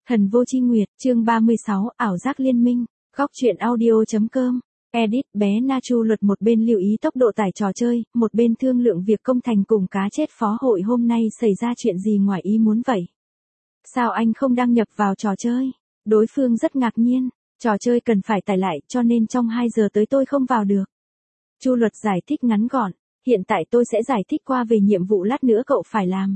Thần vô chi nguyệt, chương 36, ảo giác liên minh, góc truyện audio.com. Edit, bé Na Chu Luật một bên lưu ý tốc độ tải trò chơi, một bên thương lượng việc công thành cùng cá chết phó hội hôm nay xảy ra chuyện gì ngoài ý muốn vậy. Sao anh không đăng nhập vào trò chơi? Đối phương rất ngạc nhiên, trò chơi cần phải tải lại cho nên trong 2 giờ tới tôi không vào được. Chu Luật giải thích ngắn gọn, hiện tại tôi sẽ giải thích qua về nhiệm vụ lát nữa cậu phải làm.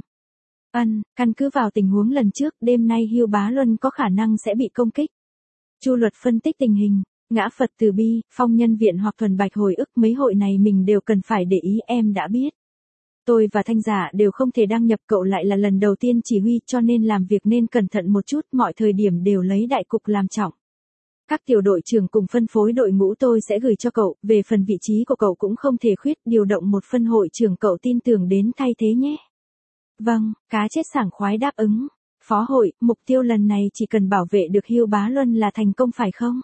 Căn cứ vào tình huống lần trước, đêm nay Hưu Bá Luân có khả năng sẽ bị công kích. Chu Luật phân tích tình hình, Ngã Phật Từ Bi, Phong Nhân Viện hoặc Thuần Bạch Hồi Ức, mấy hội này mình đều cần phải để ý, em đã biết. Tôi và Thanh Giả đều không thể đăng nhập, cậu lại là lần đầu tiên chỉ huy cho nên làm việc nên cẩn thận một chút, mọi thời điểm đều lấy đại cục làm trọng. Các tiểu đội trưởng cùng phân phối đội ngũ tôi sẽ gửi cho cậu, về phần vị trí của cậu cũng không thể khuyết, điều động một phân hội trưởng cậu tin tưởng đến thay thế nhé. Vâng, cá chết sảng khoái đáp ứng. Phó hội, mục tiêu lần này chỉ cần bảo vệ được Hưu Bá Luân là thành công phải không?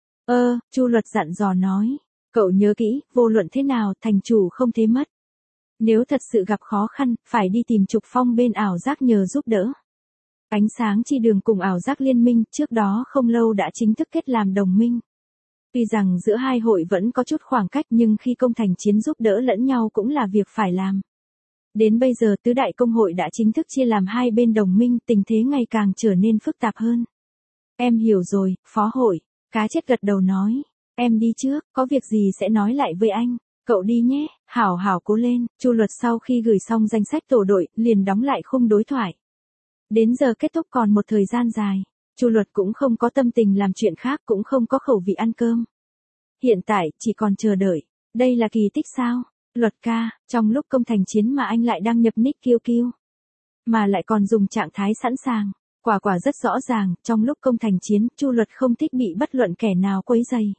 Chu Luật dặn dò nói. Cậu nhớ kỹ, vô luận thế nào, thành chủ không thế mất. Nếu thật sự gặp khó khăn, phải đi tìm Trục Phong bên ảo giác nhờ giúp đỡ. Ánh sáng chi đường cùng ảo giác liên minh trước đó không lâu đã chính thức kết làm đồng minh. Tuy rằng giữa hai hội vẫn có chút khoảng cách nhưng khi công thành chiến giúp đỡ lẫn nhau cũng là việc phải làm. Đến bây giờ tứ đại công hội đã chính thức chia làm hai bên đồng minh, tình thế ngày càng trở nên phức tạp hơn. Em hiểu rồi, phó hội. Cá chết gật đầu nói. Em đi trước, có việc gì sẽ nói lại với anh. Cậu đi nhé, hảo hảo cố lên. Chu Luật sau khi gửi xong danh sách tổ đội, liền đóng lại khung đối thoại. Đến giờ kết thúc còn một thời gian dài. Chu Luật cũng không có tâm tình làm chuyện khác, cũng không có khẩu vị ăn cơm. Hiện tại, chỉ còn chờ đợi. Đây là kỳ tích sao? Luật ca, trong lúc công thành chiến mà anh lại đăng nhập nick Kiêu Kiêu. Mà lại còn dùng trạng thái sẵn sàng. Quả rất rõ ràng, trong lúc công thành chiến, Chu Luật không thích bị bất luận kẻ nào quấy rầy.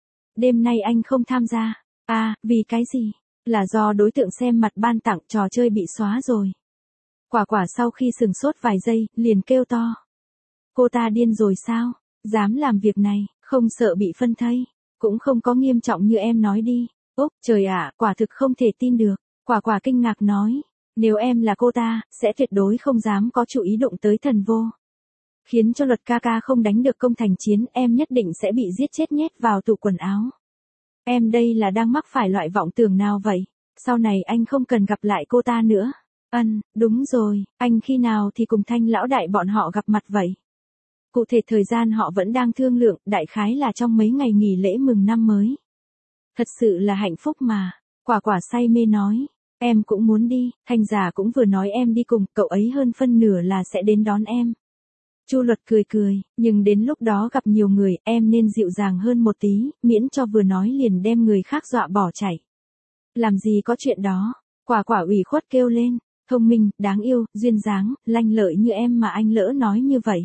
Đêm nay anh không tham gia. Vì cái gì? Là do đối tượng xem mặt ban tặng trò chơi bị xóa rồi. Quả sau khi sừng sốt vài giây, liền kêu to. Cô ta điên rồi sao? Dám làm việc này, không sợ bị phân thây. Cũng không có nghiêm trọng như em nói đi. Ốc, trời ạ, quả thực không thể tin được. Quả kinh ngạc nói. Nếu em là cô ta, sẽ tuyệt đối không dám có chủ ý đụng tới thần vô. Khiến cho Luật ca ca không đánh được công thành chiến, em nhất định sẽ bị giết chết nhét vào tủ quần áo. Em đây là đang mắc phải loại vọng tưởng nào vậy? Sau này anh không cần gặp lại cô ta nữa. Đúng rồi, anh khi nào thì cùng Thanh lão đại bọn họ gặp mặt vậy? Cụ thể thời gian họ vẫn đang thương lượng, đại khái là trong mấy ngày nghỉ lễ mừng năm mới. Thật sự là hạnh phúc mà. Quả say mê nói. Em cũng muốn đi, Thanh Giả cũng vừa nói em đi cùng, cậu ấy hơn phân nửa là sẽ đến đón em. Chu Luật cười, nhưng đến lúc đó gặp nhiều người, em nên dịu dàng hơn một tí, miễn cho vừa nói liền đem người khác dọa bỏ chạy. Làm gì có chuyện đó, quả ủy khuất kêu lên, thông minh, đáng yêu, duyên dáng, lanh lợi như em mà anh lỡ nói như vậy.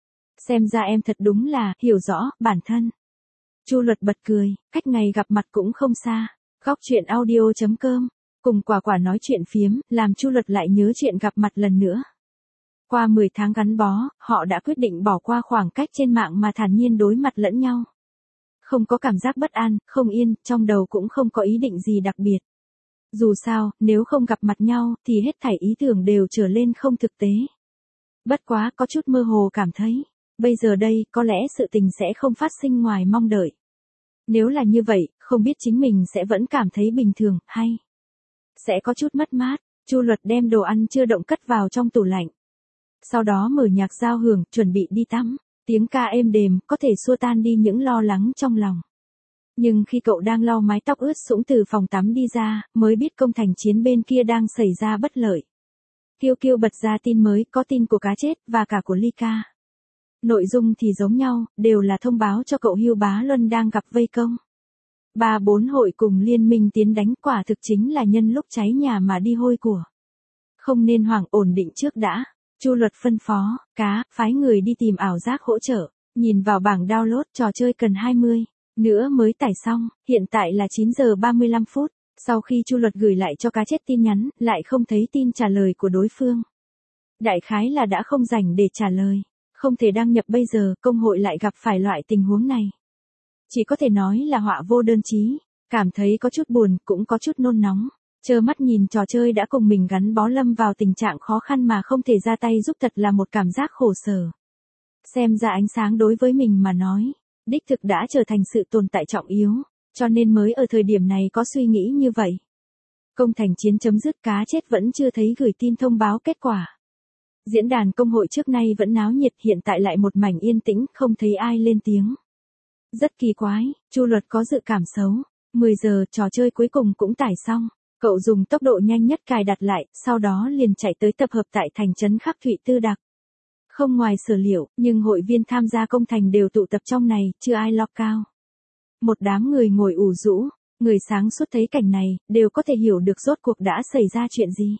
Xem ra em thật đúng là, hiểu rõ, bản thân. Chu Luật bật cười, cách ngày gặp mặt cũng không xa, góc truyện audio.com. Cùng quả nói chuyện phiếm, làm Chu Luật lại nhớ chuyện gặp mặt lần nữa. Qua 10 tháng gắn bó, họ đã quyết định bỏ qua khoảng cách trên mạng mà thản nhiên đối mặt lẫn nhau. Không có cảm giác bất an, không yên, trong đầu cũng không có ý định gì đặc biệt. Dù sao, nếu không gặp mặt nhau, thì hết thảy ý tưởng đều trở lên không thực tế. Bất quá có chút mơ hồ cảm thấy, bây giờ đây, có lẽ sự tình sẽ không phát sinh ngoài mong đợi. Nếu là như vậy, không biết chính mình sẽ vẫn cảm thấy bình thường, hay sẽ có chút mất mát. Chu Luật đem đồ ăn chưa động cất vào trong tủ lạnh. Sau đó mở nhạc giao hưởng, chuẩn bị đi tắm. Tiếng ca êm đềm, có thể xua tan đi những lo lắng trong lòng. Nhưng khi cậu đang lau mái tóc ướt sũng từ phòng tắm đi ra, mới biết công thành chiến bên kia đang xảy ra bất lợi. Kiêu Kiêu bật ra tin mới, có tin của cá chết, và cả của Ly Ca. Nội dung thì giống nhau, đều là thông báo cho cậu Hưu Bá Luân đang gặp vây công. 3-4 hội cùng liên minh tiến đánh, quả thực chính là nhân lúc cháy nhà mà đi hôi của. Không nên hoảng, ổn định trước đã. Chu Luật phân phó, phái người đi tìm ảo giác hỗ trợ. Nhìn vào bảng download, trò chơi cần 20 nữa mới tải xong, hiện tại là 9 giờ 35 phút. Sau khi Chu Luật gửi lại cho cá chết tin nhắn, lại không thấy tin trả lời của đối phương. Đại khái là đã không rảnh để trả lời. Không thể đăng nhập bây giờ, công hội lại gặp phải loại tình huống này. Chỉ có thể nói là họa vô đơn chí. Cảm thấy có chút buồn, cũng có chút nôn nóng. Trơ mắt nhìn trò chơi đã cùng mình gắn bó lâm vào tình trạng khó khăn mà không thể ra tay giúp, thật là một cảm giác khổ sở. Xem ra ánh sáng đối với mình mà nói, đích thực đã trở thành sự tồn tại trọng yếu, cho nên mới ở thời điểm này có suy nghĩ như vậy. Công thành chiến chấm dứt, cá chết vẫn chưa thấy gửi tin thông báo kết quả. Diễn đàn công hội trước nay vẫn náo nhiệt, hiện tại lại một mảnh yên tĩnh, không thấy ai lên tiếng. Rất kỳ quái, Chu Luật có dự cảm xấu. 10 giờ, trò chơi cuối cùng cũng tải xong. Cậu dùng tốc độ nhanh nhất cài đặt lại, sau đó liền chạy tới tập hợp tại thành trấn Khắc Thụy Tư Đặc. Không ngoài sở liệu, nhưng hội viên tham gia công thành đều tụ tập trong này, chưa ai log cao. Một đám người ngồi ủ rũ, người sáng suốt thấy cảnh này, đều có thể hiểu được rốt cuộc đã xảy ra chuyện gì.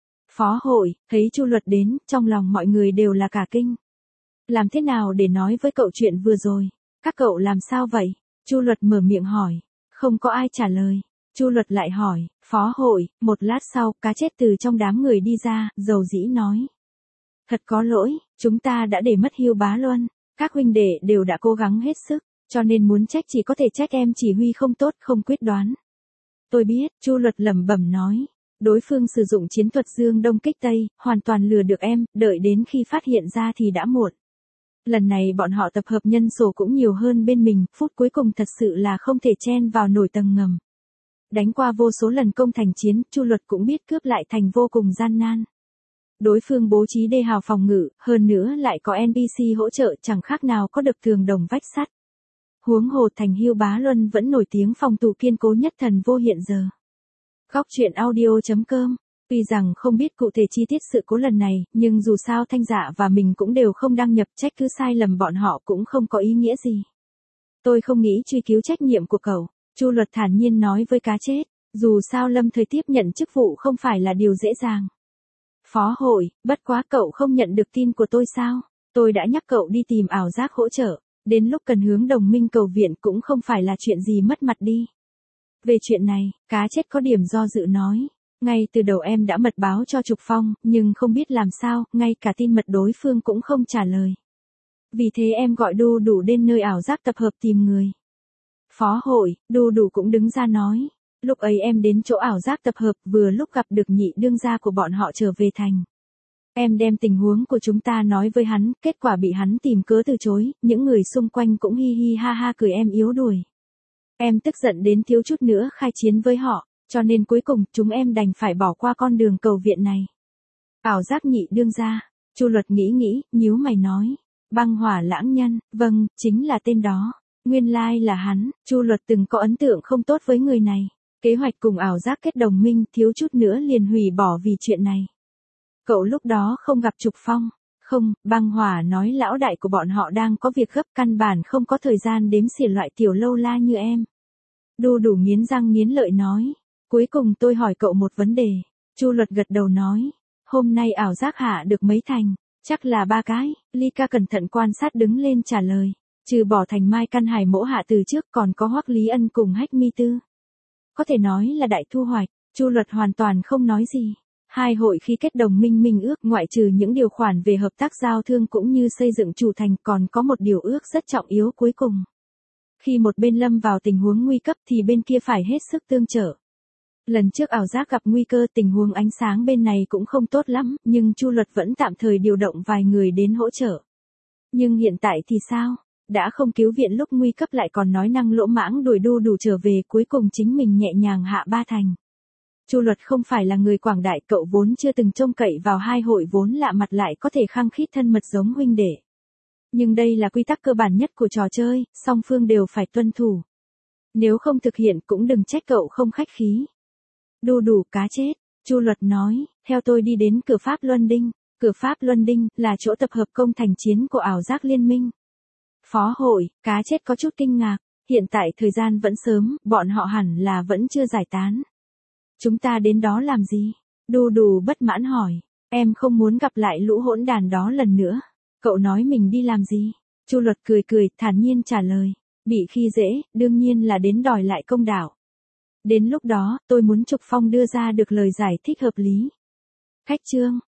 Phó hội, thấy Chu Luật đến, trong lòng mọi người đều là cả kinh. Làm thế nào để nói với cậu chuyện vừa rồi? Các cậu làm sao vậy? Chu Luật mở miệng hỏi. Không có ai trả lời. Chu Luật lại hỏi, phó hội, một lát sau, cá chết từ trong đám người đi ra, dầu dĩ nói. Thật có lỗi, chúng ta đã để mất Hưu Bá Luân, các huynh đệ đều đã cố gắng hết sức, cho nên muốn trách chỉ có thể trách em chỉ huy không tốt, không quyết đoán. Tôi biết, Chu Luật lẩm bẩm nói. Đối phương sử dụng chiến thuật dương đông kích tây, hoàn toàn lừa được em, đợi đến khi phát hiện ra thì đã muộn. Lần này bọn họ tập hợp nhân số cũng nhiều hơn bên mình, phút cuối cùng thật sự là không thể chen vào nổi tầng ngầm. Đánh qua vô số lần công thành chiến, Chu Luật cũng biết cướp lại thành vô cùng gian nan. Đối phương bố trí đê hào phòng ngự, hơn nữa lại có NPC hỗ trợ, chẳng khác nào có được tường đồng vách sắt. Huống hồ thành Hưu Bá Luân vẫn nổi tiếng phòng thủ kiên cố nhất thần vô hiện giờ. Góc truyện audio.com. Tuy rằng không biết cụ thể chi tiết sự cố lần này, nhưng dù sao Thanh Dạ và mình cũng đều không đăng nhập, trách cứ sai lầm bọn họ cũng không có ý nghĩa gì. Tôi không nghĩ truy cứu trách nhiệm của cậu, Chu Luật thản nhiên nói với cá chết, dù sao lâm thời tiếp nhận chức vụ không phải là điều dễ dàng. Phó hội, bất quá cậu không nhận được tin của tôi sao? Tôi đã nhắc cậu đi tìm ảo giác hỗ trợ, đến lúc cần hướng đồng minh cầu viện cũng không phải là chuyện gì mất mặt đi. Về chuyện này, cá chết có điểm do dự nói. Ngay từ đầu em đã mật báo cho Trục Phong, nhưng không biết làm sao, ngay cả tin mật đối phương cũng không trả lời. Vì thế em gọi Đu Đủ đến nơi ảo giác tập hợp tìm người. Phó hội, Đu Đủ cũng đứng ra nói. Lúc ấy em đến chỗ ảo giác tập hợp, vừa lúc gặp được nhị đương gia của bọn họ trở về thành. Em đem tình huống của chúng ta nói với hắn, kết quả bị hắn tìm cớ từ chối, những người xung quanh cũng hi hi ha ha cười em yếu đuổi. Em tức giận đến thiếu chút nữa khai chiến với họ, cho nên cuối cùng chúng em đành phải bỏ qua con đường cầu viện này. Ảo giác nhị đương gia, Chu Luật nghĩ, nhíu mày nói. Băng hỏa lãng nhân, vâng, chính là tên đó. Nguyên lai là hắn, Chu Luật từng có ấn tượng không tốt với người này. Kế hoạch cùng ảo giác kết đồng minh thiếu chút nữa liền hủy bỏ vì chuyện này. Cậu lúc đó không gặp Trục Phong. Không, băng hỏa nói lão đại của bọn họ đang có việc gấp, căn bản không có thời gian đếm xỉa loại tiểu lâu la như em. Đu Đủ nghiến răng nghiến lợi nói. Cuối cùng tôi hỏi cậu một vấn đề. Chu Luật gật đầu nói. Hôm nay ảo giác hạ được mấy thành? Chắc là 3 cái. Ly Ca cẩn thận quan sát đứng lên trả lời. Trừ bỏ thành Mai Căn Hải mỗ hạ từ trước còn có Hoắc Lý Ân cùng Hách Mi Tư. Có thể nói là đại thu hoạch. Chu Luật hoàn toàn không nói gì. Hai hội khi kết đồng minh minh ước, ngoại trừ những điều khoản về hợp tác giao thương cũng như xây dựng chủ thành, còn có một điều ước rất trọng yếu cuối cùng. Khi một bên lâm vào tình huống nguy cấp thì bên kia phải hết sức tương trợ. Lần trước ảo giác gặp nguy cơ, tình huống ánh sáng bên này cũng không tốt lắm, nhưng Chu Luật vẫn tạm thời điều động vài người đến hỗ trợ. Nhưng hiện tại thì sao? Đã không cứu viện lúc nguy cấp lại còn nói năng lỗ mãng đuổi Đu Đủ trở về, cuối cùng chính mình nhẹ nhàng hạ 3 thành. Chu Luật không phải là người quảng đại, cậu vốn chưa từng trông cậy vào hai hội vốn lạ mặt lại có thể khăng khít thân mật giống huynh đệ. Nhưng đây là quy tắc cơ bản nhất của trò chơi, song phương đều phải tuân thủ. Nếu không thực hiện cũng đừng trách cậu không khách khí. Đu Đủ cá chết, Chu Luật nói, theo tôi đi đến cửa Pháp Luân Đinh. Cửa Pháp Luân Đinh là chỗ tập hợp công thành chiến của ảo giác liên minh. Phó hội, cá chết có chút kinh ngạc, hiện tại thời gian vẫn sớm, bọn họ hẳn là vẫn chưa giải tán. Chúng ta đến đó làm gì? Đu Đủ bất mãn hỏi, em không muốn gặp lại lũ hỗn đàn đó lần nữa. Cậu nói mình đi làm gì? Chu Luật cười, thản nhiên trả lời, bị khi dễ, đương nhiên là đến đòi lại công đạo. Đến lúc đó, tôi muốn Trục Phong đưa ra được lời giải thích hợp lý. Khách trương,